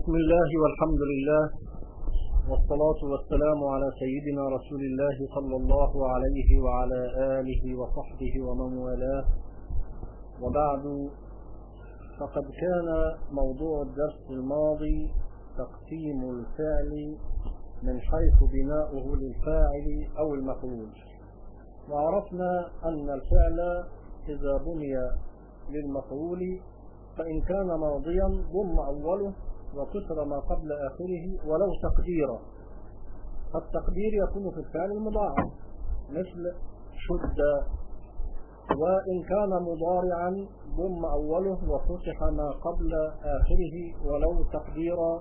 بسم الله والحمد لله والصلاة والسلام على سيدنا رسول الله صلى الله عليه وعلى آله وصحبه ومن والاه، وبعد، فقد كان موضوع الدرس الماضي تقسيم الفعل من حيث بناؤه للفاعل أو المفعول، وعرفنا أن الفعل إذا بني للمفعول فإن كان ماضيا ضم أوله وكسر ما قبل آخره ولو تقديرا. التقدير يكون في الفعل المضاعف مثل شد، وإن كان مضارعا ضم أوله وفتح ما قبل آخره ولو تقديرا.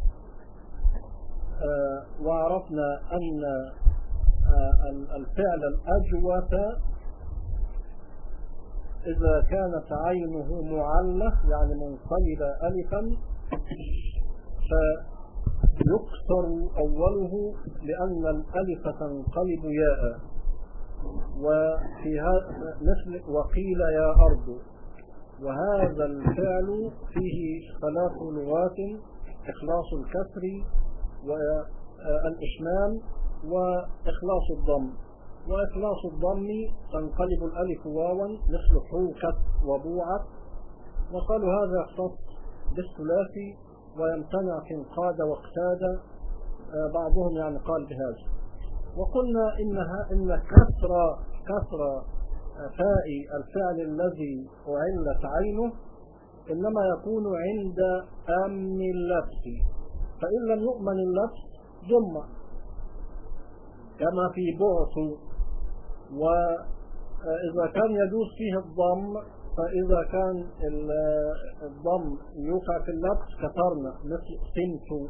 وعرفنا أن الفعل الأجوف إذا كانت عينه معلة يعني منقلبة ألفا فيكسر أوله لأن الألف تنقلب ياء. وفي مثل وقيل يا أرض، وهذا الفعل فيه ثلاث لغات: إخلاص الكسر والإشمام وإخلاص الضم. وإخلاص الضم تنقلب الألف واوا مثل حوكت وبوعت، وقالوا هذا يختص بالثلاثي ويمتنع في انقاد واقتاد، بعضهم يعني قال بهذا. وقلنا إن كسر فاء الفعل الذي أعلت عينه إنما يكون عند أمن اللبس، فإن لم يؤمن اللبس ضم كما في بعث. وإذا كان يجوز فيه الضم، فإذا كان الضم يوقع في اللبس كسرنا مثل سمت.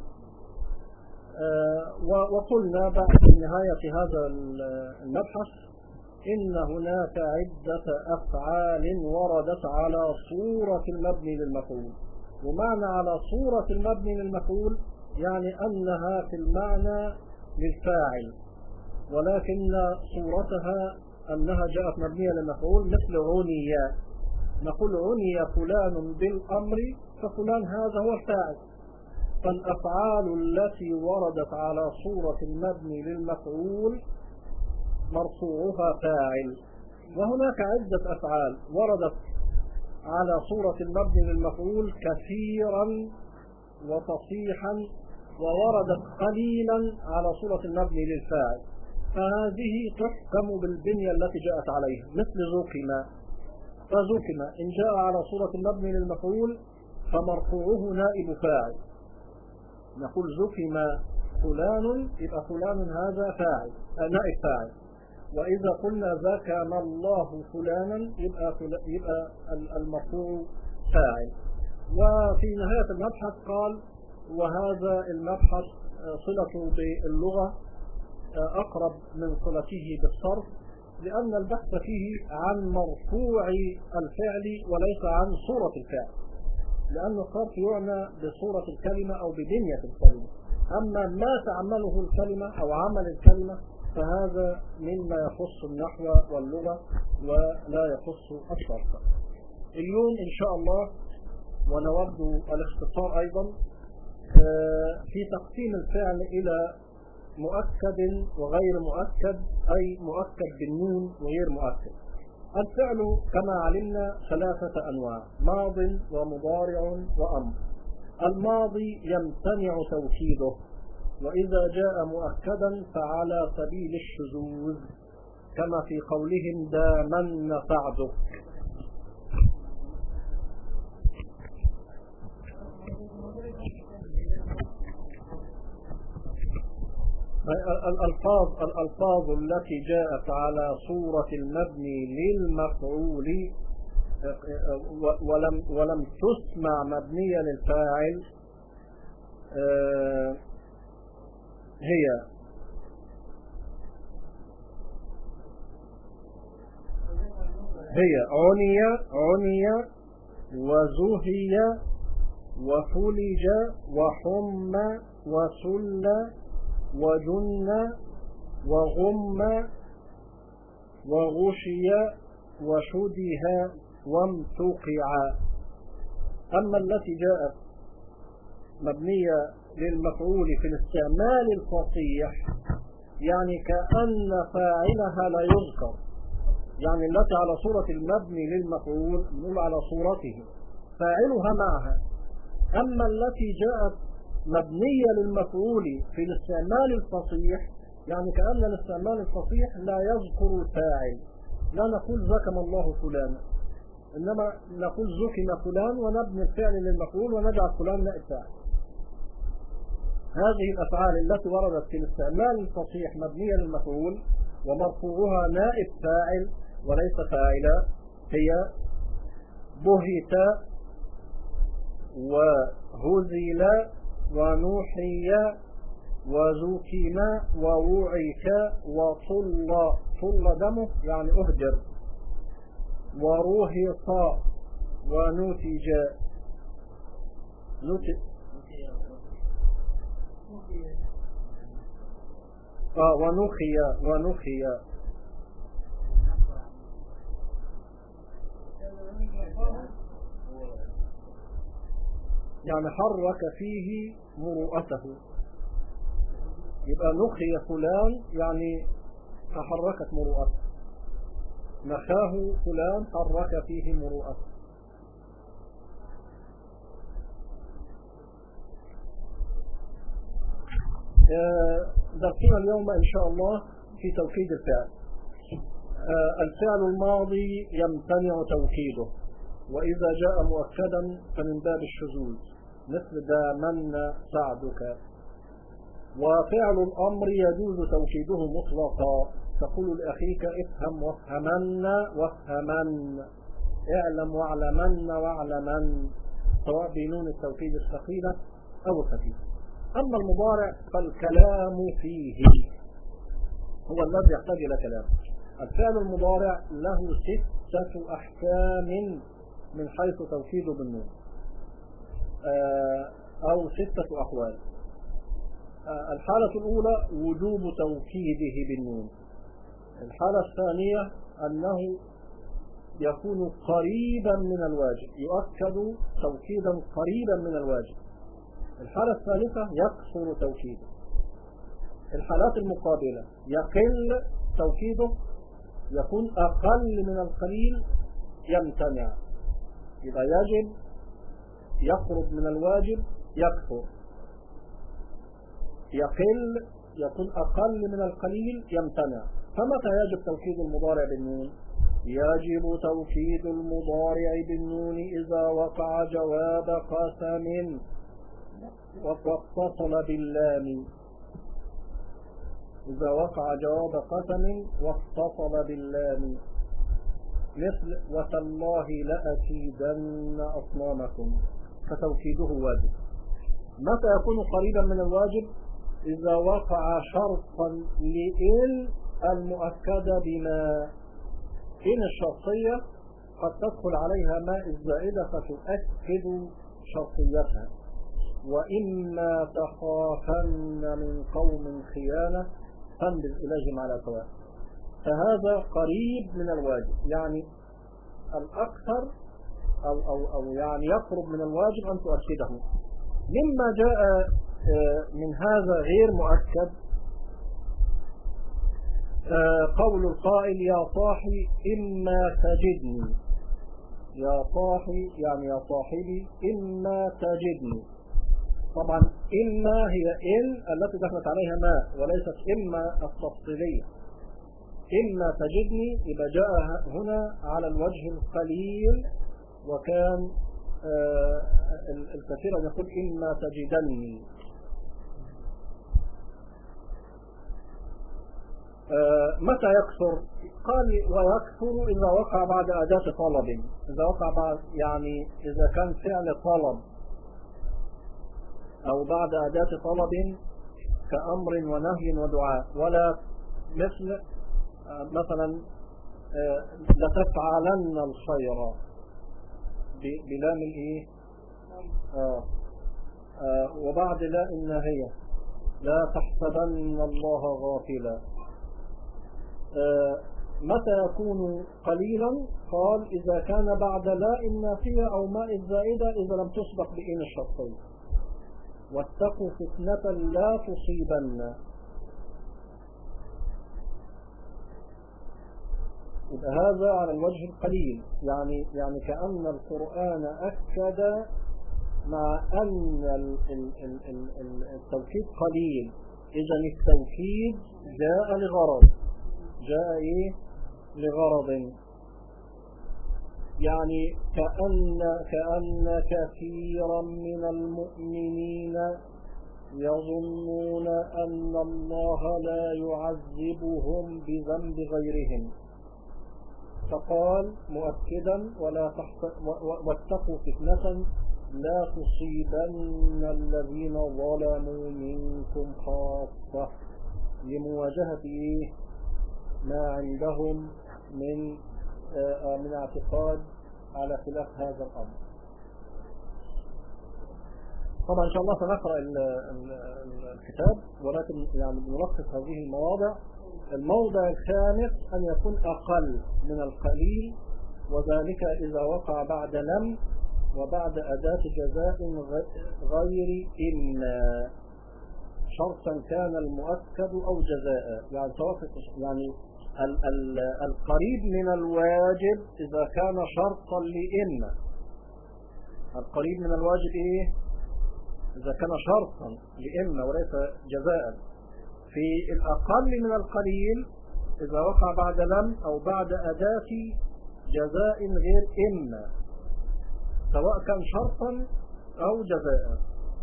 وقلنا بعد نهاية هذا المبحث إن هناك عدة أفعال وردت على صورة المبني للمفعول. ومعنى على صورة المبني للمفعول يعني أنها في المعنى للفاعل، ولكن صورتها أنها جاءت مبنية للمفعول مثل عني. نقول عني فلان بالأمر ففلان هذا هو الفاعل. فالأفعال التي وردت على صورة المبني للمفعول مرفوعها فاعل. وهناك عدة أفعال وردت على صورة المبني للمفعول كثيرا وفصيحا، ووردت قليلا على صورة المبني للفاعل، فهذه تحكم بالبنية التي جاءت عليها. مثل زكم، فزكم إن جاء على صورة المبني للمفعول فمرفوعه نائب فاعل. نقول زكم فلان يبقى فلان هذا فاعل نائب فاعل. وإذا قلنا ذكم الله فلانا يبقى المرفوع فاعل. وفي نهاية المبحث قال: وهذا المبحث صلته باللغة أقرب من صلته بالصرف، لأن البحث فيه عن مرفوع الفعل وليس عن صورة الفعل، لأن الصرف يعنى بصورة الكلمة أو ببنية الكلمة. أما ما تعمله الكلمة أو عمل الكلمة فهذا مما يخص النحو واللغة ولا يخص الصرف. اليوم إن شاء الله ونود الاختصار أيضا في تقسيم الفعل إلى مؤكد وغير مؤكد، أي مؤكد بالنون وغير مؤكد. الفعل كما علمنا ثلاثة أنواع: ماض ومضارع وأمر. الماضي يمتنع توكيده، وإذا جاء مؤكدا فعلى سبيل الشذوذ كما في قولهم دامن سعدك. الألفاظ التي جاءت على صورة المبني للمفعول ولم تسمع مبنية للفاعل هي عني وزهي وفلج وحم وسل وجن وغم وغشي وشده وامتقع. أما التي جاءت مبنية للمفعول في الاستعمال الفصيح يعني كأن فاعلها لا يذكر، يعني التي على صورة المبني للمفعول نقول على صورته فاعلها معها. أما التي جاءت مبنية للمفعول في الاستعمال الفصيح يعني كأن الاستعمال الفصيح لا يذكر الفاعل، لا نقول زكم الله فلانا، إنما نقول زكم فلان ونبني الفعل للمفعول ونجعل فلان نائب فاعل. هذه الأفعال التي وردت في الاستعمال الفصيح مبنية للمفعول ومرفوعها نائب فاعل وليس فاعلا هي بهت وهزل ونوحي وزكم ووعك وطل، طل دمه يعني أهجر، ورهط ونتج ونخي يعني حرك فيه مروءته، يبقى نخي فلان يعني تحركت مروءته، نخاه فلان حرك فيه مروءته. درسنا اليوم إن شاء الله في توكيد الفعل. الفعل الماضي يمتنع توكيده، وإذا جاء مؤكدا فمن باب الشذوذ مثل دامن سعدك. وفعل الأمر يجوز توكيده مطلقا، تقول لأخيك افهم وافهمن وافهمن، اعلم واعلمن واعلمن، سواء بنون التوكيد الثقيلة أو الخفيفة. أما المضارع فالكلام فيه هو الذي يحتاج إلى كلام. الفعل المضارع له 6 أحكام من حيث توكيده بالنون، أو 6 أحوال. الحالة الأولى وجوب توكيده بالنون. الحالة الثانية أنه يكون قريبا من الواجب، يؤكد توكيدا قريبا من الواجب. الحالة الثالثة يكثر توكيده. الحالات المقابلة يقل توكيده، يكون أقل من القليل، يمتنع، إذا يجب يقرب من الواجب يكثر، يقل يكون أقل من القليل يمتنع. فمتى يجب توكيد المضارع بالنون؟ يجب توكيد المضارع بالنون إذا وقع جواب قسم واتصل باللام، إذا وقع جواب قسم واتصل باللام، مثل وتالله لأكيدن أصنامكم، فتوكيده واجب. متى يكون قريبا من الواجب؟ إذا وقع شرطا لإن المؤكدة بما، إن الشرطية قد تدخل عليها ما الزائدة فتؤكد شرطيتها. وإما تخافن من قوم خيانة فانبذ إليهم على سواء، فهذا قريب من الواجب، يعني الأكثر أو يعني يقرب من الواجب أن تؤكده. مما جاء من هذا غير مؤكد قول القائل يا صاحي إما تجدني، يا صاحي يعني يا صاحبي إما تجدني. طبعا إما هي إن التي دخلت عليها ما، وليست إما التفصيلية. إما تجدني إذا جاء هنا على الوجه القليل، وكان الكثير يقول إما تجدني. متى يكثر؟ قال ويكثر إذا وقع بعد أداة طلب، إذا وقع بعد يعني إذا كان فعل طلب أو بعد أداة طلب كأمر ونهي ودعاء، ولا مثل مثلا لتفعلن الخير بلام الإيه وبعد لا النهية لا تحسبن الله غافلا. متى يكون قليلا؟ قال إذا كان بعد لا النافية أو ماء الزائدة إذا لم تسبق بإن الشرطية. واتقوا فتنة لا تصيبن. هذا على الوجه القليل، يعني كأن القرآن أكد مع أن التوكيد قليل، إذن التوكيد جاء لغرض، جاء لغرض، يعني كأن كثيرا من المؤمنين يظنون أن الله لا يعذبهم بذنب غيرهم، فقال مؤكدا واتقوا فتنة لا تصيبن الذين ظلموا منكم خاصة، لمواجهة ما عندهم من اعتقاد على خلاف هذا الأمر. طبعا إن شاء الله سنقرأ الكتاب، ولكن يعني بنلخص هذه المواضع. الموضع الخامس أن يكون أقل من القليل، وذلك إذا وقع بعد لم وبعد أداة جزاء غير إما، شرطا كان المؤكد أو جزاء، يعني القريب من الواجب إذا كان شرطا لإما، القريب من الواجب إذا كان شرطا لإما وليس جزاء. في الأقل من القليل إذا وقع بعد لم أو بعد أداة جزاء غير إما، سواء كان شرطا أو جزاء.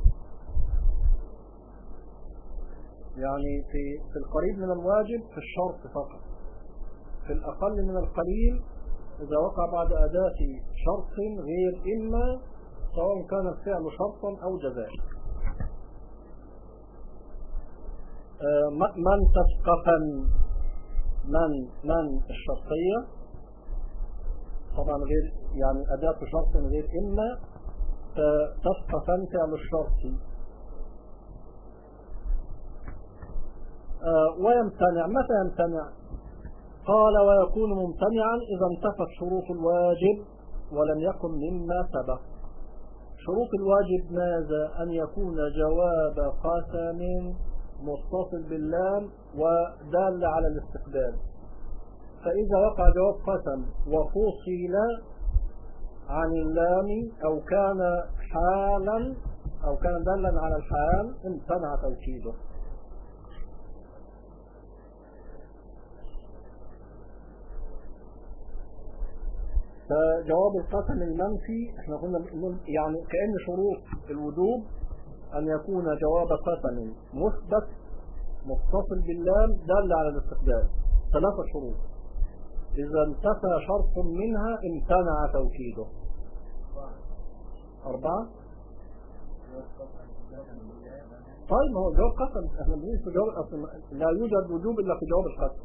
يعني في القريب من الواجب في الشرط فقط. في الأقل من القليل إذا وقع بعد أداة شرط غير إما، سواء كان الفعل شرطا أو جزاء. من تسقطا، من الشرطية طبعا غير، يعني أداة شرط غير إما، تسقطا فعل الشرط. ويمتنع، متى يمتنع؟ قال ويكون ممتنعا إذا انتفت شروط الواجب ولم يكن مما سبق. شروط الواجب ماذا؟ أن يكون جواب قسم متصل باللام ودال على الاستقبال. فإذا وقع جواب قسم وفصل عن اللام أو كان حالا أو كان دالا على الحال امتنع توكيده. فجواب القسم المنفي احنا قلنا يعني كأن شروط الوجوب أن يكون جواب قسم مثبت متصل باللام دال على الاستقبال، 3 شروط. إذا انتفى شرط منها امتنع توكيده. 4. طيب ما هو جواب قسم، احنا بنقول في جواب لا يوجد وجوب إلا في جواب القسم.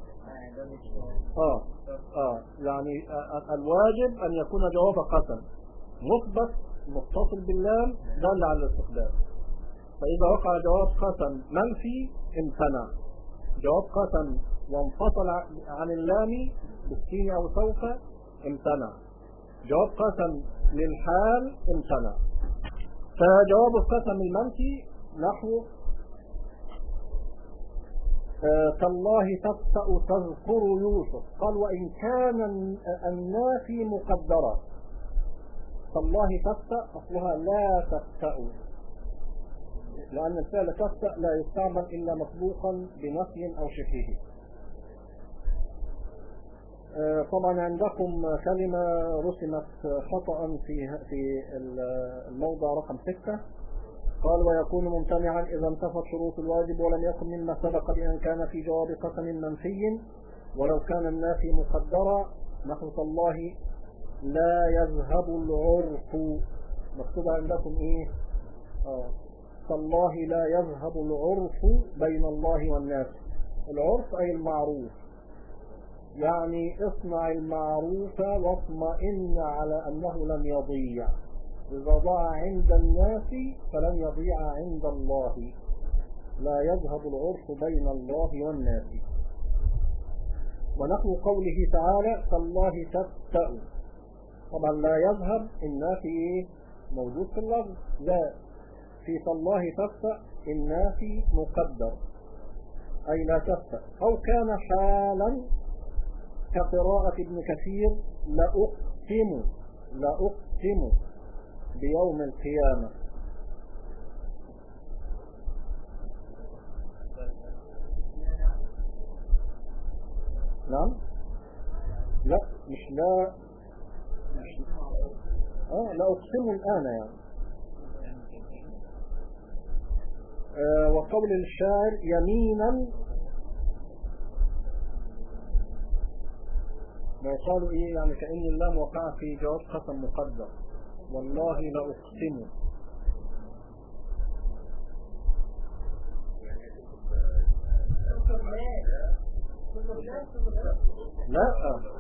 يعني الواجب أن يكون جواب قسم مثبت متصل باللام دال على الاستقبال. فإذا وقع جواب قسم منفي امتنع. جواب قسم وانفصل عن اللام بالسين أو سوف امتنع. جواب قسم للحال امتنع. فجواب القسم المنفي نحو تالله تفتأ تذكر يوسف، قال وإن كان النافي مقدرة. تالله تفتأ أصلها لا تفتأ، لأن الفعل تفتأ لا يستعمل إلا مسبوقا بنفي أو شبهه. طبعا عندكم كلمة رسمت خطأ في الموضع رقم 6. قال ويكون ممتنعا إذا انتفت شروط الواجب ولم يكن مما سبق بأن كان في جواب قسم منفي ولو كان النافي مقدرا، نحو تالله لا يذهب العرف. مكتوب عندكم تالله لا يذهب العرف بين الله والناس. العرف أي المعروف، يعني اصنع المعروف واطمئن على أنه لن يضيع. إذا ضاع عند الناس فلن يضيع عند الله. لا يذهب العرف بين الله والناس. ونحو قوله تعالى تالله تفتأ، طبعا لا يذهب النافي موجود في اللفظ، لا في تالله تفتأ النافي مقدر أي لا تفتأ، أو كان حالا كقراءة ابن كثير لأقسم بيوم القيامة. نعم، لا مش لا مش لا أقسم الآن يعني. وقول الشاعر يمينا، ما يقالوا ايه يعني كأن اللام وقع في جواب قسم مقدر، والله لأقسم. لا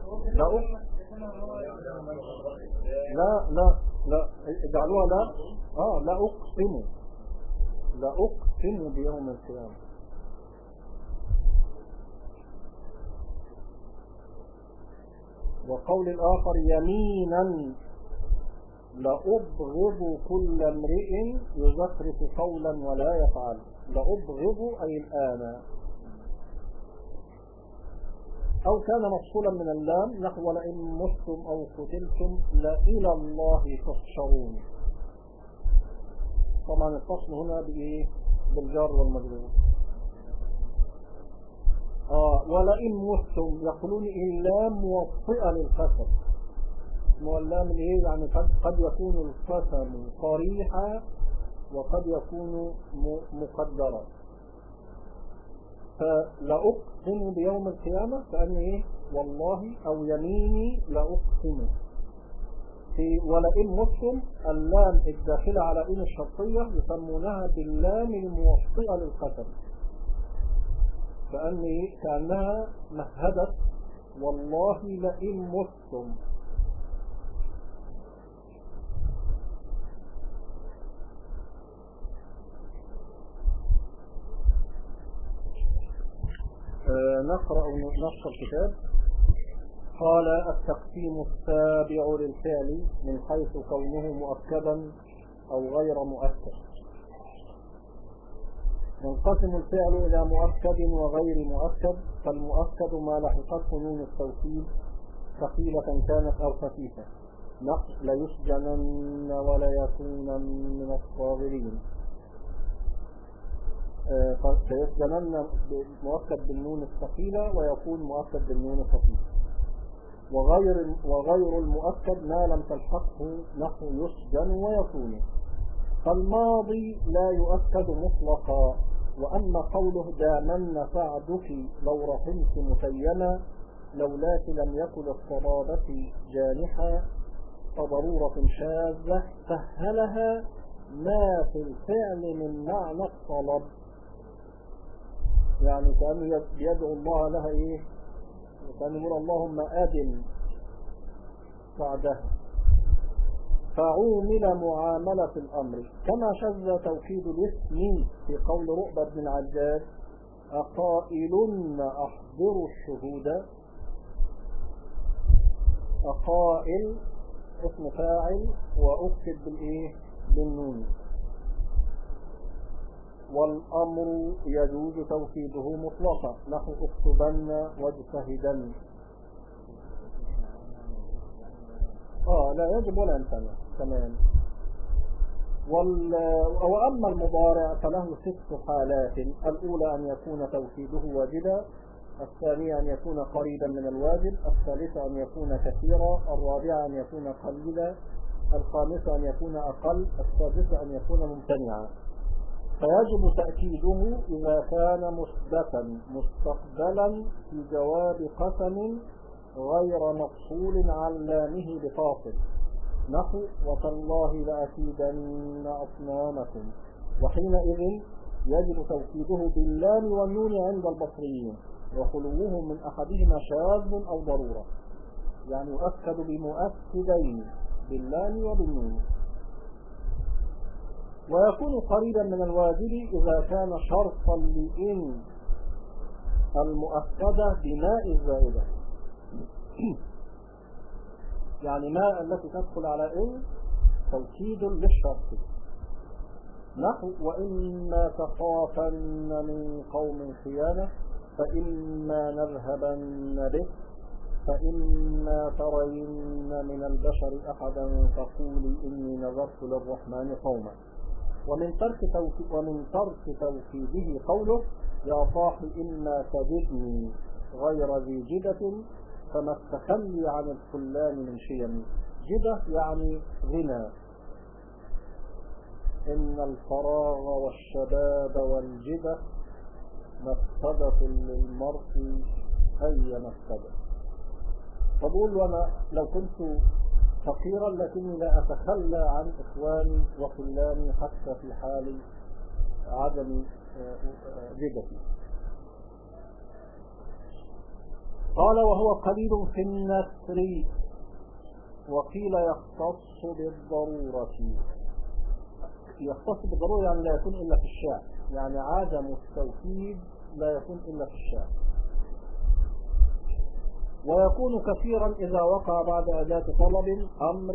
لا لا لا اجعلوها لا لا أقسم بيوم القيامة. وقول الآخر يمينا لأبغض كل امرئ يزخرف قولا ولا يفعل. لأبغض أي الآن. أو كان مفصولا من اللام نحو لئن متم أو قتلتم لإلى الله تحشرون. طبعا الفصل هنا بالجار والمجرور. ولئن متم يقولون اللام موطئة للقسم، واللام ايه يعني قد يكون القسم صريحا وقد يكون مقدرا. فلأقسم بيوم القيامة كأنه ايه والله أو يميني لأقسم. في ولئن متم اللام الداخلة على إن الشرطية يسمونها باللام الموطئة للقسم، كأنها مهدت والله لئن متم. نقرأ نص الكتاب. قال التقسيم السابع للفعل من حيث كونه مؤكدا أو غير مؤكد. ينقسم الفعل إلى مؤكد وغير مؤكد، فالمؤكد ما لحقته نون التوكيد ثقيلة كانت أو خفيفة، نحو ليسجنن وليكونن من الصاغرين. فيسجنن مؤكد بالنون الثقيلة ويكون مؤكد بالنون الخفيفة. وغير المؤكد ما لم تلحقه نحو يسجن ويكون. فالماضي لا يؤكد مطلقا. وأما قوله دامن سعدك لو رحمت متيما لولاك لم يكن الصبابة جانحا فضرورة شاذة سهلها ما في الفعل من معنى الطلب. يعني كأنه يدعو الله لها ايه، كأنه يقول اللهم أدم سعدها. فعومل معاملة الأمر كما شذ توكيد الاسم في قول رؤبة بن العجاج أقائل أحضروا الشهود. أقائل اسم فاعل وأكتب بالنون. والأمر يجوز توكيده مطلقا نحو اكتبن واجتهدن. لا يجب ولا يمتنع تمام. وأما المضارع فله 6 حالات. الأولى أن يكون توكيده واجبا، الثانية أن يكون قريبا من الواجب، الثالثة أن يكون كثيرا، الرابعة أن يكون قليلا، الخامسة أن يكون أقل، السادسة أن يكون ممتنعا. فيجب تأكيده إذا كان مثبتا مستقبلا في جواب قسم غير مفصول عن لامه بفاصل نحو وتالله لأكيدن أصنامكم. وحينئذ يجب توكيده باللام والنون عند البصريين وخلوهم من أحدهما شاذ أو ضرورة، يعني يؤكد بمؤكدين باللام وبالنون. ويكون قريبا من الواجب إذا كان شرطا لإن المؤكدة بماء الزائدة، يعني ماء التي تدخل على إن توكيد للشرط. نحو وإما تخافن من قوم خيانة فإما نذهبن بك فإما ترين من البشر أحدا فقولي إني نذرت للرحمن صوما. ومن ترك توكيده قوله يا صاح إما تجدني غير ذي جدة فما التخلي عن الخلان من شيم. جدة يعني غنى. إن الفراغ والشباب والجدة مفسدة للمرء أي مفسدة. فبقول وأنا لو كنت فقيرا لكني لا أتخلى عن إخواني وخلاني حتى في حال عدم جدتي. قال وهو قليل في النثر وقيل يختص بالضرورة. يختص بالضرورة يعني لا يكون إلا في الشعر، يعني عدم التوكيد لا يكون إلا في الشعر. ويكون كثيرا إذا وقع بعد أداة طلب أمر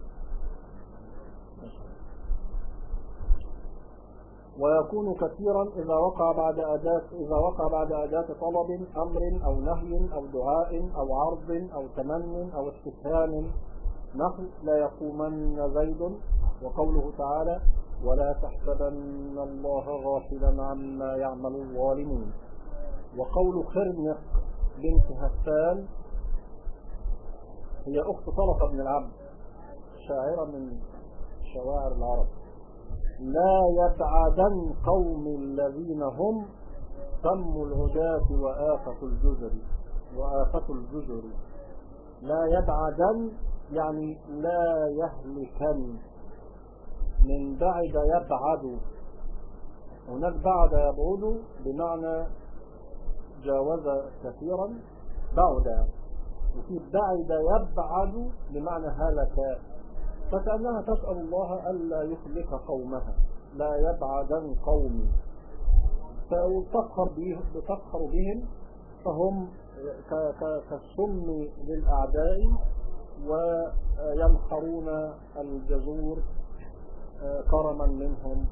ويكون كثيرا إذا وقع بعد أداة طلب أمر أو نهي أو دعاء أو عرض أو تمن أو استفهام نحو لا يقومن زيد. وقوله تعالى ولا تحسبن الله غافلا عما يعمل الظالمون. وقول خرنق بنت هسان هي أخت طلحة بن العبد شاعرة من شواعر العرب لا يبعدن قوم الذين هم سموا الهداة وآفة الجزر. لا يبعدن يعني لا يهلكن. من بعد يبعد، هناك بعد يبعد بمعنى جاوز كثيرا بعد، وفي بعد يبعد بمعنى هلك. فكأنها تسأل الله ألا يخلق قومها. لا يبعدن قومي، فتفخر بهم فهم كالسم للأعداء وينحرون الجزور كرما منهم.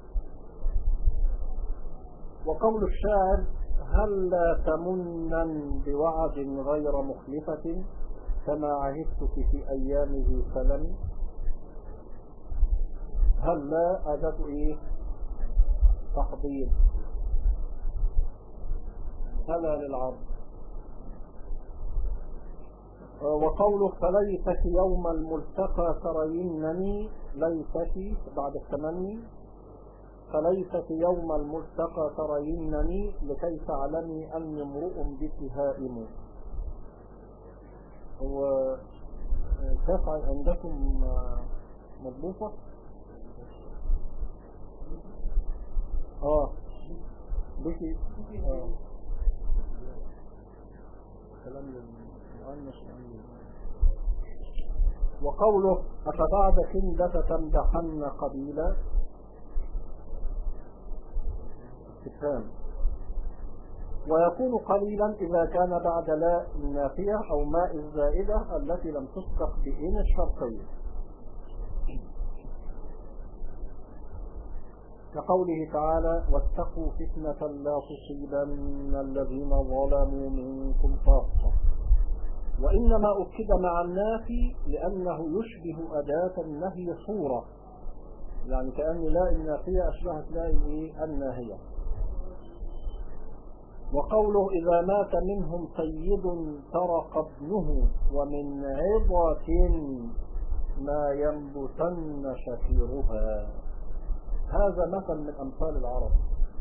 وقول الشاعر هل لا تمنن بوعد غير مخلفة كما عهدتك في أيامه سلم. هل لا أداة تحضير هلا للعرض. وقوله فليتك يوم الملتقى ترينني ليتك بعد التمني فليتك يوم الملتقى ترينني لكي تعلمي أني امرؤ بك هائم. وكيف عندكم مضبوطة؟ بك كلام للمؤنث. وقوله أفبعد كندة تمدحن قبيلا استفهام. ويكون قليلا إذا كان بعد لا النافية أو ماء الزائدة التي لم تسبق بإن الشرطية، كقوله تعالى واتقوا فتنة لا تصيبن الذين ظلموا منكم خاصة. وإنما أكد مع النافي لأنه يشبه أداة النهي صورة، يعني كأن لا النافية أشبهت لا الناهية. وقوله إذا مات منهم سيد طرق ابنه ومن عظة ما ينبتن شفيرها. هذا مثل من أمثال العرب.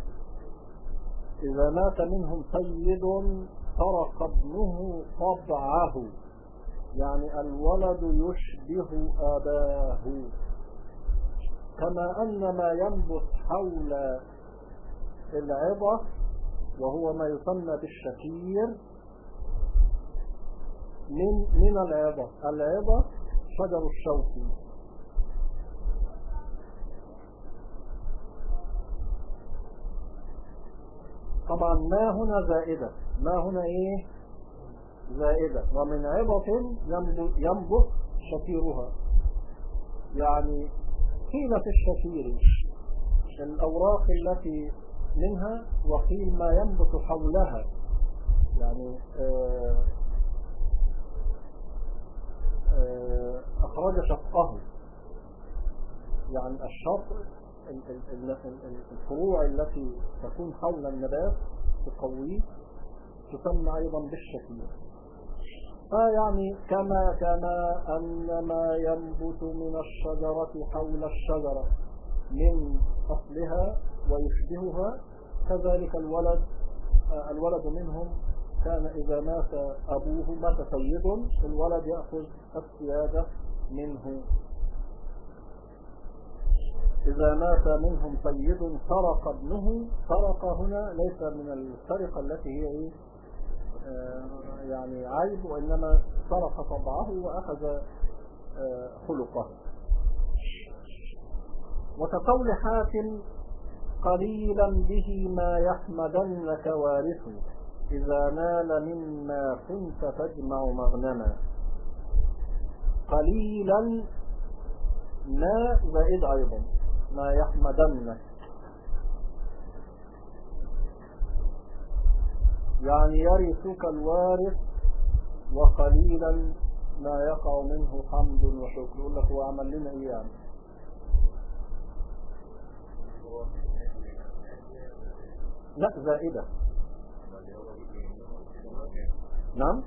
إذا مات منهم سيد طرق ابنه طبعه، يعني الولد يشبه أباه. كما أن ما ينبت حول العظة وهو ما يسمى بالشفير من العظة شجر الشوك. طبعا ما هنا زائدة، ما هنا زائدة. ومن عظة ينبت شفيرها، يعني قيل في الشفير الأوراق التي منها، وقيل ما ينبت حولها، يعني أخرج شطه، يعني الشطر الفروع التي تكون حول النبات تقويه تسمى أيضا بالشكير. يعني كما أن ما ينبت من الشجرة حول الشجرة من أصلها ويشبهها، كذلك الولد منهم كان إذا مات أبوه، مات سيد، الولد يأخذ السيادة منه. إذا مات منهم سيد سرق ابنه، سرق هنا ليس من السرقة التي هي يعني عيب، وإنما سرق طبعه وأخذ خلقه. وكقول حاتم قليلا به ما يحمدنك وارث، إذا نال مما كنت تجمع مغنما. قليلا ما زائد أيضا، ما يحمدنك، يعني يرثك الوارث وقليلا ما يقع منه حمد وشكر. يقول لك هو عمل لنا ايه يعني؟ لا زائدة. نعم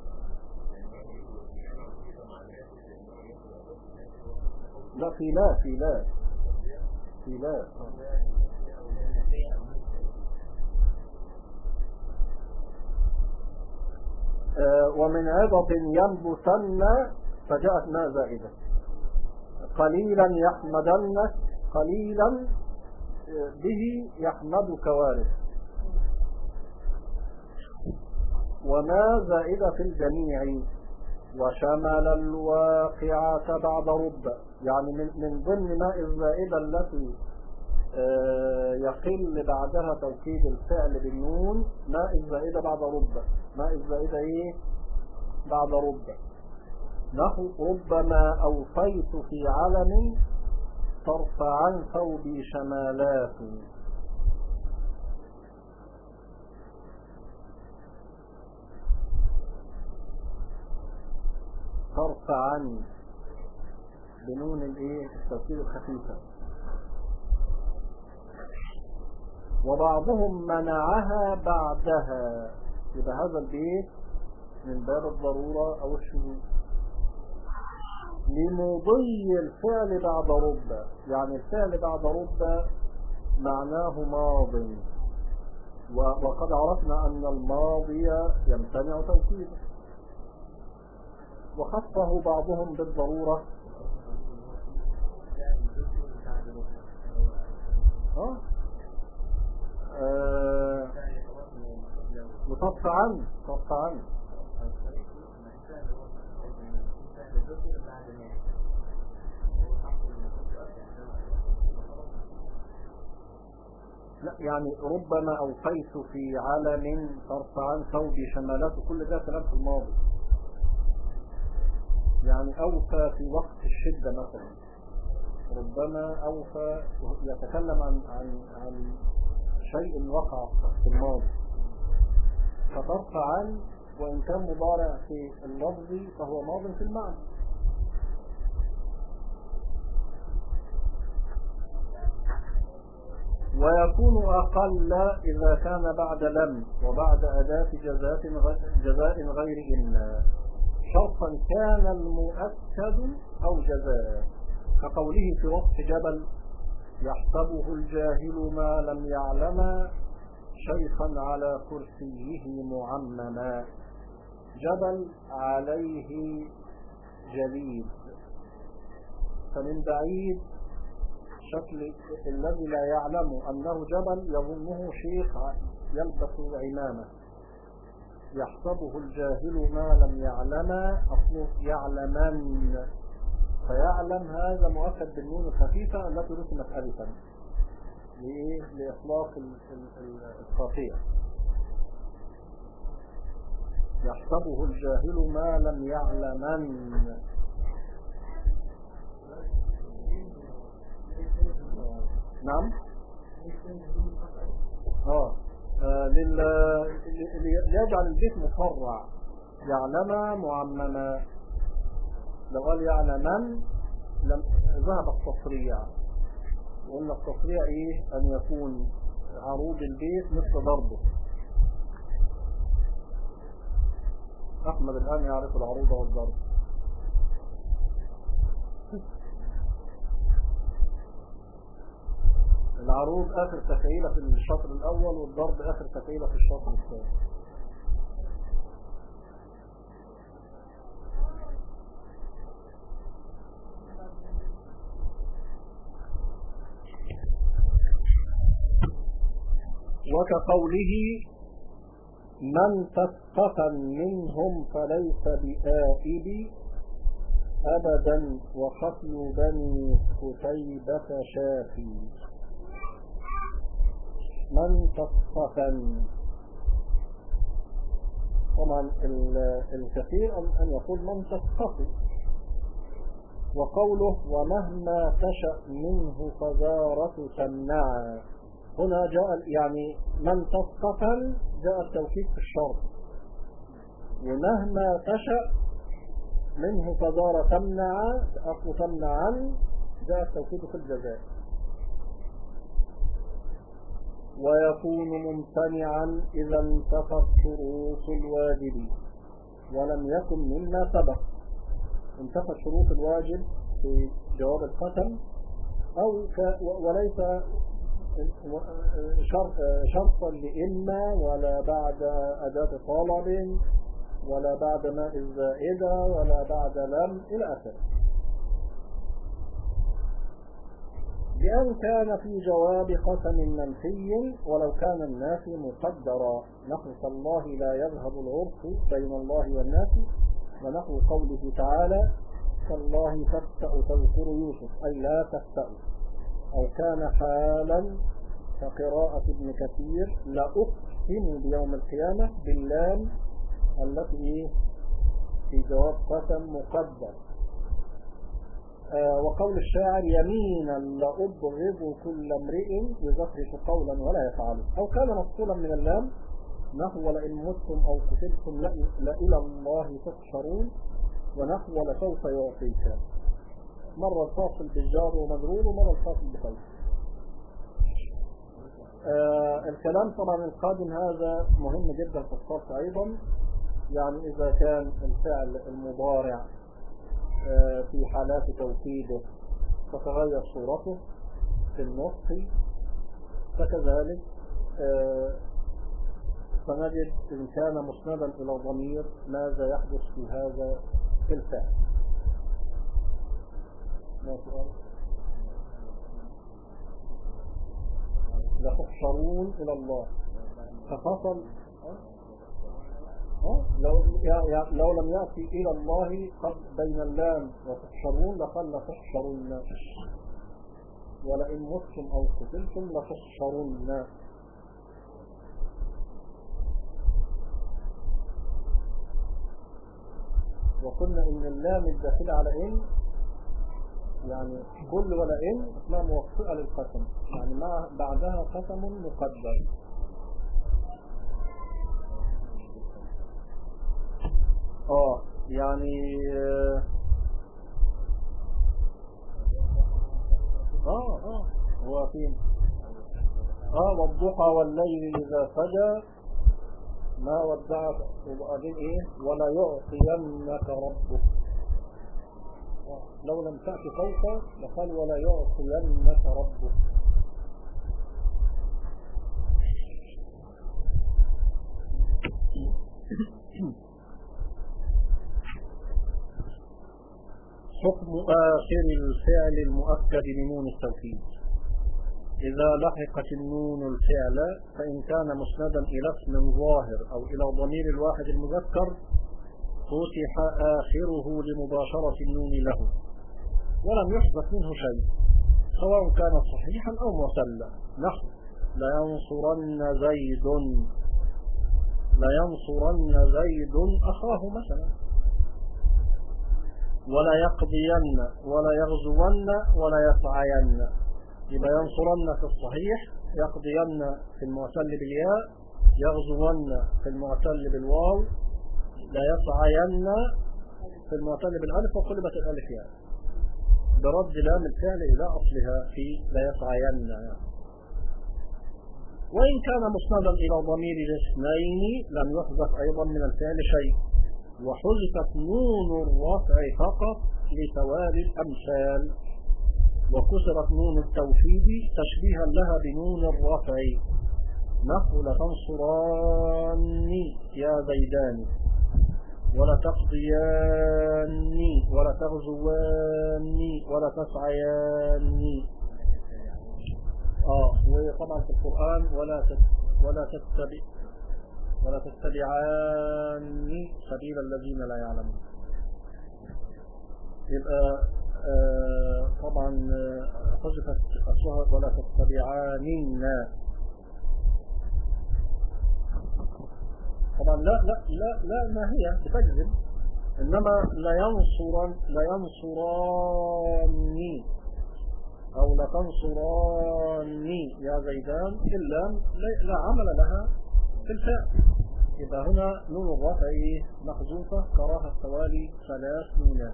لا في لا ومن عظة ينبتن فجاءت ما زائدة. قليلا يحمدنك، قليلا به يحمدك وارث، وما زائدة في الجميع. وشمل الواقعة بعد رب، يعني من ضمن ماء الزائدة التي يقل بعدها توكيد الفعل بالنون، ماء الزائدة بعد رب. ماء الزائدة ايه؟ بعد رب. نحو ربما أوفيت في علم ترفعن ثوبي شمالات. ترفعن بنون الايه؟ التوكيد الخفيفة. وبعضهم منعها بعدها، يبقى هذا البيت من باب الضرورة أو الشذوذ. لمضي الفعل بعد رب، يعني الفعل بعد رب معناه ماض، وقد عرفنا أن الماضي يمتنع توكيده. وخصه بعضهم بالضرورة وصف عنه لا، يعني ربما أوفيت في علم ترفعن ثوبي شمالات، كل ده كلام في الماضي. يعني أوفى في وقت الشدة مثلا، ربما أوفى يتكلم عن شيء وقع في الماضي، فترفعن وإن كان مضارع في اللفظ فهو ماض في المعنى. ويكون أقل إذا كان بعد لم وبعد أداة جزاء غير إن، شرطا كان المؤكد أو جزاء، كقوله في وصف جبل يحسبه الجاهل ما لم يعلم شيخا على كرسيه معمما. جبل عليه جليد، فمن بعيد شكل الذي لا يعلم أنه جبل يظنه شيخ يلبس عمامة. يحسبه الجاهل ما لم يعلم، أصله يعلمن، فيعلم هذا مؤكد بالنون الخفيفة التي رسمت ألفا لإطلاق القافية. يحسبه الجاهل ما لم يعلمن. نعم ليجعل البيت مفرع، يعلم معمما. لو قال يعلما ذهب التصريع، وقلنا التصريع ايه؟ ان يكون عروض البيت مثل ضربه. احمد الان يعرف العروض والضرب. العروض اخر تفعيله في الشطر الاول، والضرب اخر تفعيله في الشطر الثاني. وكقوله من تسقطا منهم فليس بآئب أبدا وقتل بني قتيبة شافي. من تسقطا، طبعا الكثير أن يقول من تسقط. وقوله ومهما تشأ منه فزارة تمنعا، هنا جاء يعني من تسقطا جاء التوكيد في الشرط، ومهما تشأ منه فزارة تمنعا جاء التوكيد في الجزاء. ويكون ممتنعا إذا انتفت شروط الواجب ولم يكن مما سبق. انتفت شروط الواجب في جواب القسم وليس شرطا لإما ولا بعد أداة طلب ولا بعد ماء الزائدة ولا بعد لم إلى آخره، بأن كان في جواب قسم منفي ولو كان النافي مقدرا، نحو كالله لا يذهب العرف بين الله والناس، ونحو قوله تعالى كالله تفتأ تذكر يوسف أي لا تفتأ. أو كان حالا كقراءة ابن كثير لأقسم بيوم القيامة باللام التي في جواب قسم مقدر. وقول الشاعر يمينا لأبغض كل امرئ يزخرف قولا ولا يفعله. أو كان مفصولا من اللام نحو ولئن متم أو قتلتم لإلى الله تحشرون، ونحو لسوف يعطيك. مرة الفاصل بالجار ومجرور ومرة الفاصل بقلب. الكلام طبعا القادم هذا مهم جدا في الصرف أيضا، يعني إذا كان الفعل المضارع في حالات توكيده تتغير صورته في النطق، فكذلك فنجد إن كان مسندا إلى ضمير ماذا يحدث في هذا الفعل. لتحشرون إلى الله، ففصل لو لم يأتي إلى الله قد بين اللام وتحشرون لقال لتحشرون، ولئن متم أو قتلتم لتحشرون. وقلنا إن اللام الداخلة على إن يعني كل ولئن اسمها موفقة للقسم، يعني ما بعدها قسم مقدر. يعني هو فين والضحى والليل إذا سجى ما ودعك، وبعدين ايه ولا يعطينك ربك. لو لم تأتي فوق لقال ولا يعطينك ربك. حكم آخر الفعل المؤكد بنون التوكيد. إذا لحقت النون الفعل فإن كان مسندا إلى اسم ظاهر أو إلى ضمير الواحد المذكر فتح آخره لمباشرة النون له ولم يحدث منه شيء سواء كان صحيحا أو معتلا، نحو لينصرن زيد أخاه مثلا، ولا يقضين ولا يغزون ولا يسعين. يبقى ينصرن في الصحيح، يقضين في المعتل بالياء، يغزون في المعتل بالواو، لا يسعين في المعتل بالالف وقلبت الالف ياء برد لام الفعل الى اصلها في لا يسعين. وان كان مسندا الى ضمير الاثنين لم يحذف ايضا من الفعل شيء، وحذفت نون الرفع فقط لتوالي الامثال، وكسرت نون التوكيد تشبيها لها بنون الرفع، نحو لتنصراني يا زيدان، ولا تقضياني ولا تغزواني ولا تسعياني. وطبعا في القرآن ولا تتبعاني سبيل الذين لا يعلمون. يبقى طبعا حذفت أصلها ولا تتبعانين. طبعا لا ما هي تجزم، إنما لا ينصراني أو لا تنصراني يا زيدان إلا لا عمل لها في الفعل. يبقى هنا نون الرفع محذوفة كراهة توالي 3 نونات.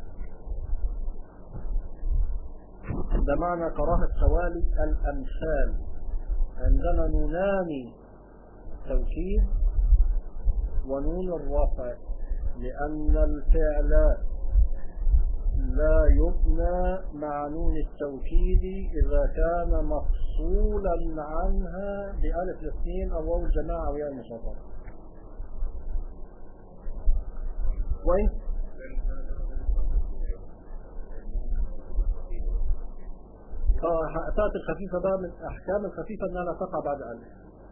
ده معنى كراهة توالي الأمثال. عندنا نونان توكيد ونون الرفع، لأن الفعل لا يبنى مع نون التوكيد إذا كان مفصولا عنها بألف الاثنين أو واو الجماعة أو ياء المخاطبة. وإن تأتي الخفيفة بقى من أحكام الخفيفة أنها لا تقع بعد ألف.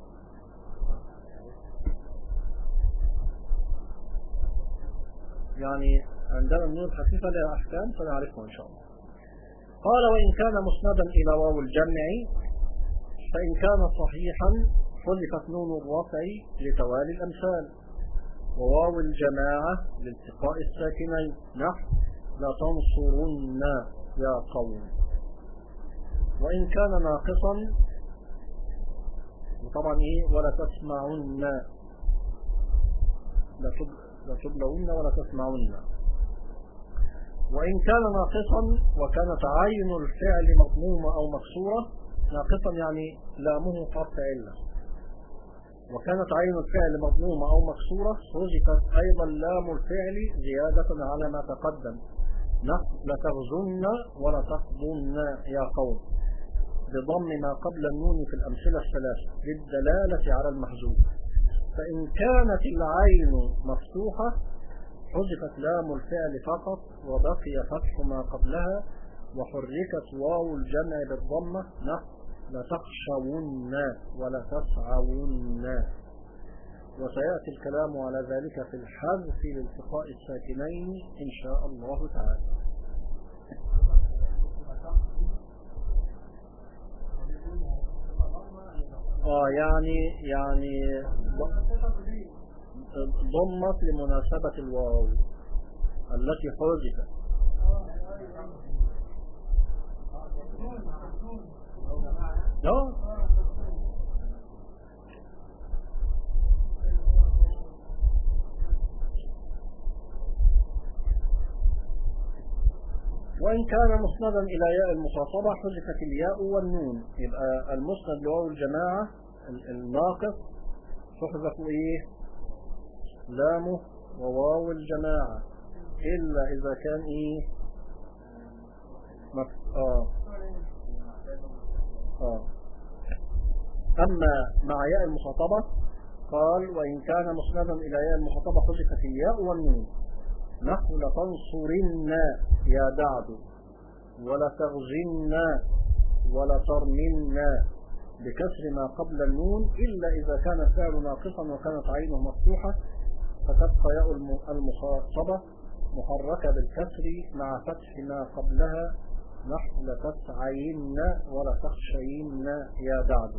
يعني عندنا النون الخفيفة لها أحكام سنعرفها إن شاء الله. قال وإن كان مسندا إلى واو الجمع فإن كان صحيحا حذفت نون الرفع لتوالي الأمثال، وواو الجماعة لالتقاء الساكنين، نحو لا تنصرن يا قوم. وإن كان ناقصا وطبعا ولا تسمعن، لا تبلون ولا تسمعن. وإن كان ناقصا وكانت عين الفعل مضمومة أو مكسورة، ناقصا يعني لامه حرف علة، وكانت عين الفعل مضمومة أو مكسورة حذفت أيضا لام الفعل زيادة على ما تقدم، نحو لتغزن ولا تقضن يا قوم، بضم ما قبل النون في الأمثلة الثلاثة للدلالة على المحذوف. فإن كانت العين مفتوحة حذفت لام الفعل فقط وبقي فتح ما قبلها، وحركت واو الجمع بالضمة، نحو لتخشون ولا تسعون. وسيأتي الكلام على ذلك في الحذف لالتقاء الساكنين إن شاء الله تعالى. يعني ضمت لمناسبة الواو التي حذفت. وإن كان مسندا إلى ياء المخاطبة حذفت الياء والنون. يبقى المسند لواو الجماعة الناقص تحذف لامه وواو الجماعة إلا إذا كان أما مع ياء المخاطبة قال وإن كان مسندا إلى ياء المخاطبة حذفت الياء والنون، نحو لتنصرن يا دعد، ولا تغزن ولا ترمن بكسر ما قبل النون إلا إذا كان الفعل ناقصا وكانت عينه مفتوحة، فتبقى ياء المخاطبة محركة بالكسر مع فتح ما قبلها، نحو لتسعين ولا تخشين يا دعد.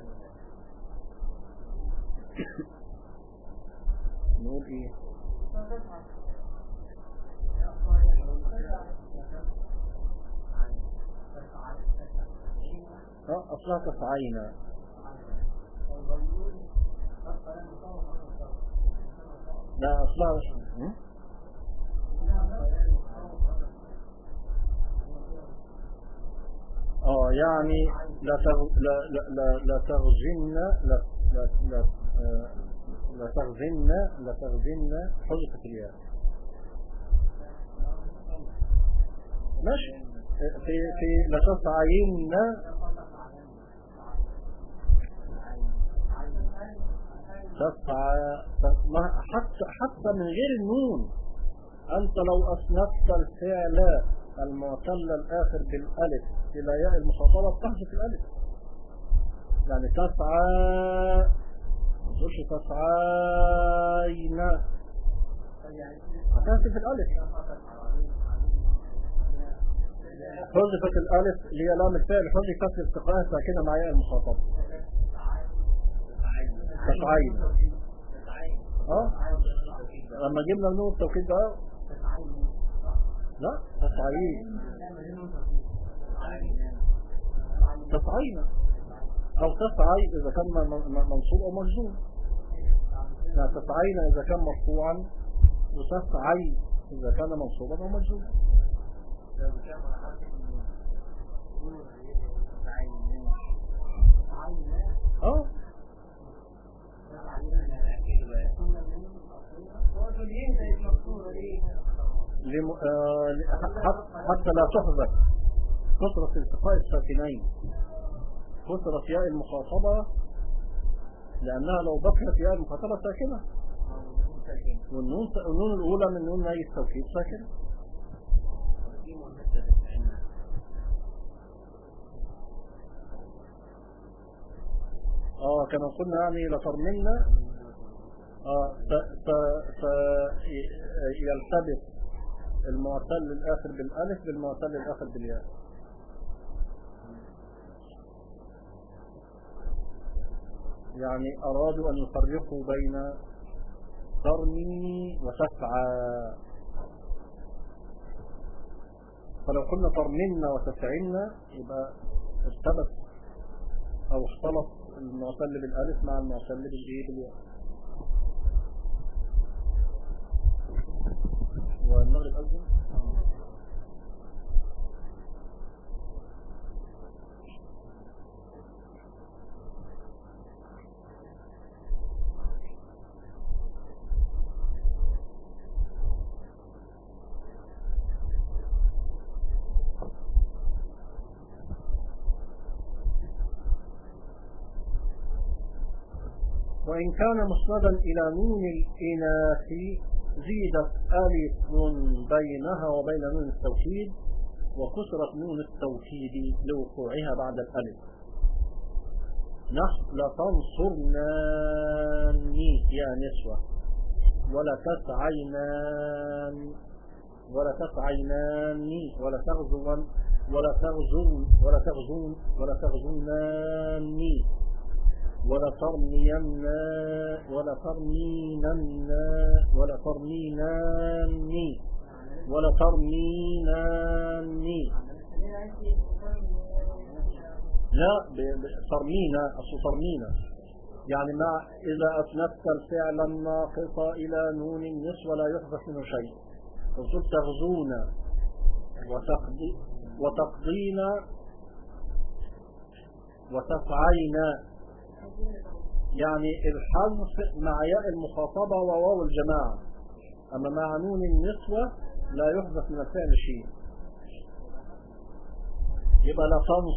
نقول أصلها تسعين. لا أصلها يعني لا تغزن لا تغزن حذف الياء. ماشي. في لا تسعين تسعى حتى من غير النون. أنت لو أسندت الفعل المعتل الآخر بالألف إلى ياء المخاطبة تحذف الألف. يعني تسعى ما تقولش تسعين، هتحذف الألف. حذفت الألف اللي هي لام الفعل، حذفت التقاء ساكنة مع ياء المخاطبة. تسعين. لما جبنا النون التوكيد ده لا تسعين او تسعي اذا كان منصوب او مجزوم. يعني تسعين اذا كان مرفوعا، وتسعي اذا كان منصوبا او مجزوما. حتى لا تحذف كثرة التقاء الساكنين، كثرة ياء المخاطبة، لأنها لو بقيت ياء المخاطبة ساكنة، والنون الأولى من نون ناي التوكيد ساكنة. كما قلنا يعني لترملنا يلتبس المعتل الآخر بالألف بالمعتل الآخر بالياء. يعني أرادوا أن يفرقوا بين ترمي وتسعى، فلو قلنا ترمينا وتسعينا يبقى التبس أو اختلط المعتل بالألف مع المعتل بالياء. والمغرب أذن. وإن كان مسندا إلى نون الإناث زيدت ألف بينها وبين نون التوكيد، وكسرت نون التوكيد لوقوعها بعد الألف. نحو لتنصرناني يا نسوة، ولا تسعيناني ولا تغزوناني ولا ترميناني. لا ترمينا، أصل ترمينا يعني إذا أسندت الفعل الناقص إلى نون النسوة لا يحدث منه شيء. فقلت تغزون وتقضين وتفعين، يعني الحذف مع ياء المخاطبة وواو الجماعة. أما مع نون النسوة لا يحدث من الفعل شيء. يبقى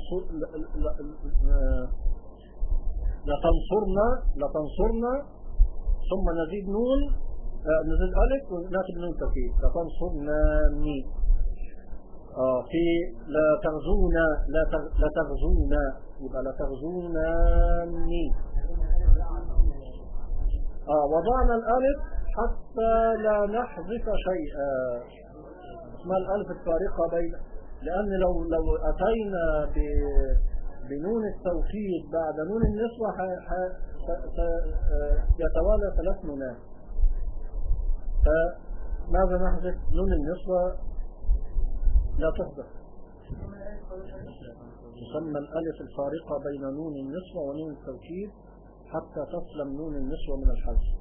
لتنصرنا ثم نزيد نون، نزيد ألف وناخد نون توكيد. لتنصرناني. في لا تغزون يبقى لا تغزوناني. وضعنا الألف حتى لا نحذف شيئا. اسمها الألف الفارقة بين، لأن لو أتينا بنون التوكيد بعد نون النسوة يتوالى 3 نونات، ماذا نحذف؟ نون النسوة لا تحذف. تسمى الألف الفارقة بين نون النسوة ونون التوكيد حتى تسلم نون النسوة من الحذف.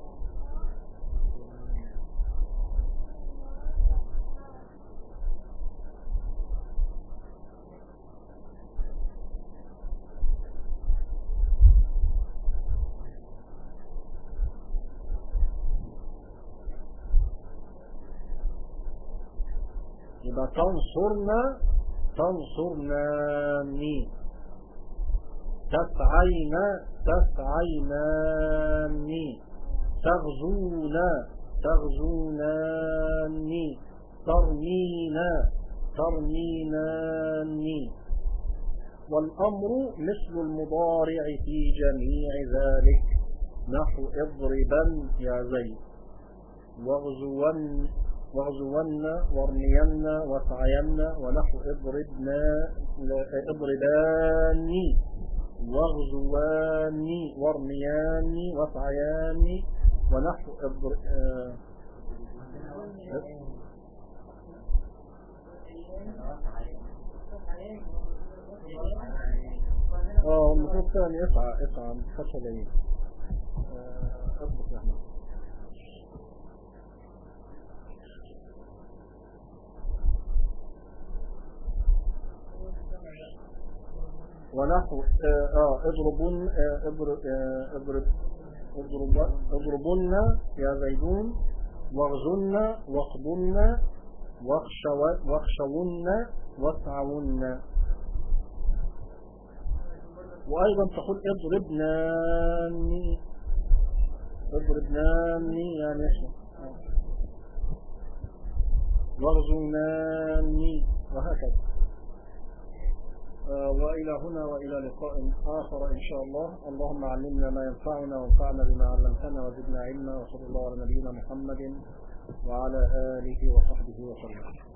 يبقى تنصرناني، تسعيناني، تغزوناني، ترميناني. والأمر مثل المضارع في جميع ذلك، نحو اضربا يا زيد، واغزون وارمين وسعين، ونحو اضرباني واغزواني وارمياني وسعياني، ونحو المفروض ثاني اسعى فتح اليمين. اضبط يا احمد. ونحو اضربن يا زيدون، واغزن واقضن واخشون واسعون. وأيضا تقول اضربناني يعني اسمه، واغزناني، وهكذا. وإلى هنا وإلى لقاء آخر إن شاء الله. اللهم علمنا ما ينفعنا وانفعنا بما علمتنا وزدنا علما، وصلى الله على نبينا محمد وعلى آله وصحبه وسلم.